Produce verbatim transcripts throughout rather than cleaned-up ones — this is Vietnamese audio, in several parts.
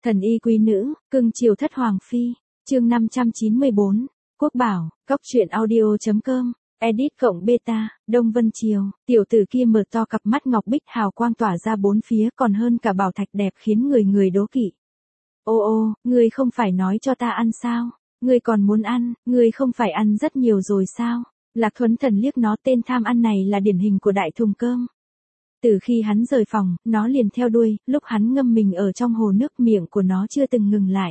Thần y quý nữ, cưng chiều thất hoàng phi, chương năm trăm chín mươi bốn, Quốc Bảo, Cóc truyện audio chấm com, edit cộng beta, Đông Vân Triều, tiểu tử kia mở to cặp mắt ngọc bích hào quang tỏa ra bốn phía còn hơn cả bảo thạch đẹp khiến người người đố kỵ. Ô ô, ngươi không phải nói cho ta ăn sao, ngươi còn muốn ăn, ngươi không phải ăn rất nhiều rồi sao? Lạc Thuấn Thần liếc nó, tên tham ăn này là điển hình của đại thùng cơm. Từ khi hắn rời phòng, nó liền theo đuôi, lúc hắn ngâm mình ở trong hồ nước miệng của nó chưa từng ngừng lại.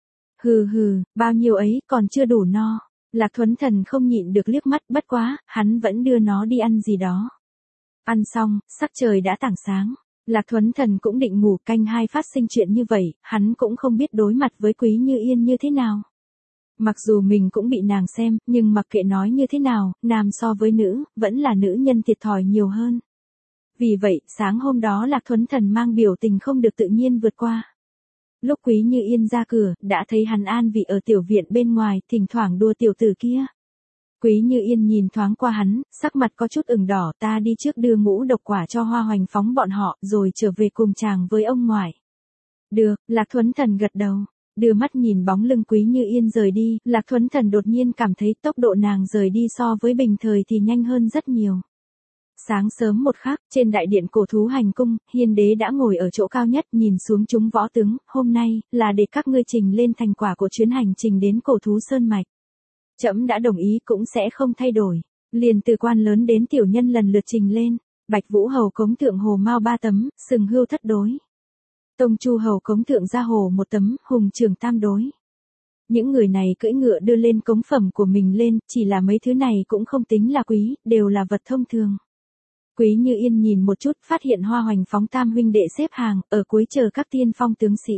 Hừ hừ, bao nhiêu ấy còn chưa đủ no. Lạc Thuấn Thần không nhịn được liếc mắt, bất quá, hắn vẫn đưa nó đi ăn gì đó. Ăn xong, sắc trời đã tảng sáng. Lạc Thuấn Thần cũng định ngủ, canh hai phát sinh chuyện như vậy, hắn cũng không biết đối mặt với Quý Như Yên như thế nào. Mặc dù mình cũng bị nàng xem, nhưng mặc kệ nói như thế nào, nam so với nữ, vẫn là nữ nhân thiệt thòi nhiều hơn. Vì vậy, sáng hôm đó Lạc Thuấn Thần mang biểu tình không được tự nhiên vượt qua. Lúc Quý Như Yên ra cửa, đã thấy hắn an vị ở tiểu viện bên ngoài, thỉnh thoảng đùa tiểu tử kia. Quý Như Yên nhìn thoáng qua hắn, sắc mặt có chút ửng đỏ, ta đi trước đưa ngũ độc quả cho Hoa Hoành Phóng bọn họ, rồi trở về cùng chàng với ông ngoại. Được, Lạc Thuấn Thần gật đầu. Đưa mắt nhìn bóng lưng Quý Như Yên rời đi, Lạc Thuấn Thần đột nhiên cảm thấy tốc độ nàng rời đi so với bình thời thì nhanh hơn rất nhiều. Sáng sớm một khắc, trên đại điện cổ thú hành cung, Hiên Đế đã ngồi ở chỗ cao nhất nhìn xuống chúng võ tướng, hôm nay, là để các ngươi trình lên thành quả của chuyến hành trình đến cổ thú Sơn Mạch. Trẫm đã đồng ý cũng sẽ không thay đổi, liền từ quan lớn đến tiểu nhân lần lượt trình lên, Bạch Vũ Hầu cống thượng hồ mao ba tấm, Sừng Hưu thất đối. Tông Chu Hầu cống thượng gia hồ một tấm, Hùng Trường tam đối. Những người này cưỡi ngựa đưa lên cống phẩm của mình lên, chỉ là mấy thứ này cũng không tính là quý, đều là vật thông thường. Quý Như Yên nhìn một chút, phát hiện Hoa Hoành Phóng tam huynh đệ xếp hàng, ở cuối chờ các tiên phong tướng sĩ.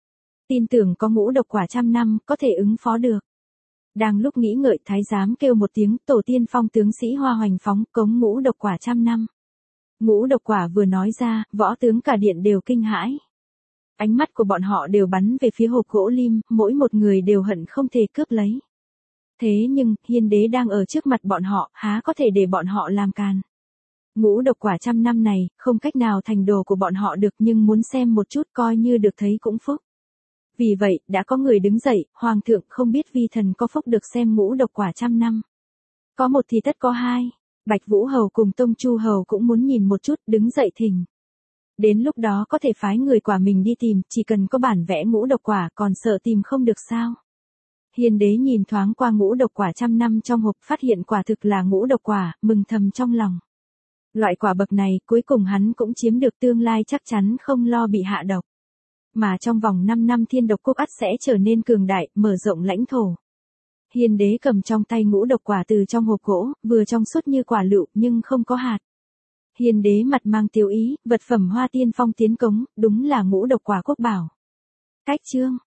Tin tưởng có ngũ độc quả trăm năm, có thể ứng phó được. Đang lúc nghĩ ngợi, thái giám kêu một tiếng, tổ tiên phong tướng sĩ Hoa Hoành Phóng, cống ngũ độc quả trăm năm. Ngũ độc quả vừa nói ra, võ tướng cả điện đều kinh hãi. Ánh mắt của bọn họ đều bắn về phía hộp gỗ lim, mỗi một người đều hận không thể cướp lấy. Thế nhưng, Hiên Đế đang ở trước mặt bọn họ, há có thể để bọn họ làm càn. Ngũ độc quả trăm năm này, không cách nào thành đồ của bọn họ được, nhưng muốn xem một chút coi như được thấy cũng phúc. Vì vậy, đã có người đứng dậy, Hoàng thượng không biết vi thần có phúc được xem ngũ độc quả trăm năm. Có một thì tất có hai, Bạch Vũ Hầu cùng Tông Chu Hầu cũng muốn nhìn một chút, đứng dậy thỉnh. Đến lúc đó có thể phái người quả mình đi tìm, chỉ cần có bản vẽ ngũ độc quả, còn sợ tìm không được sao. Hiên Đế nhìn thoáng qua ngũ độc quả trăm năm trong hộp, phát hiện quả thực là ngũ độc quả, mừng thầm trong lòng. Loại quả bậc này, cuối cùng hắn cũng chiếm được, tương lai chắc chắn không lo bị hạ độc. Mà trong vòng năm năm Thiên Độc Quốc ắt sẽ trở nên cường đại, mở rộng lãnh thổ. Hiên Đế cầm trong tay ngũ độc quả từ trong hộp gỗ, vừa trong suốt như quả lựu, nhưng không có hạt. Hiên Đế mặt mang tiêu ý, vật phẩm Hoa Tiên Phong tiến cống, đúng là ngũ độc quả Quốc Bảo. Cách chương,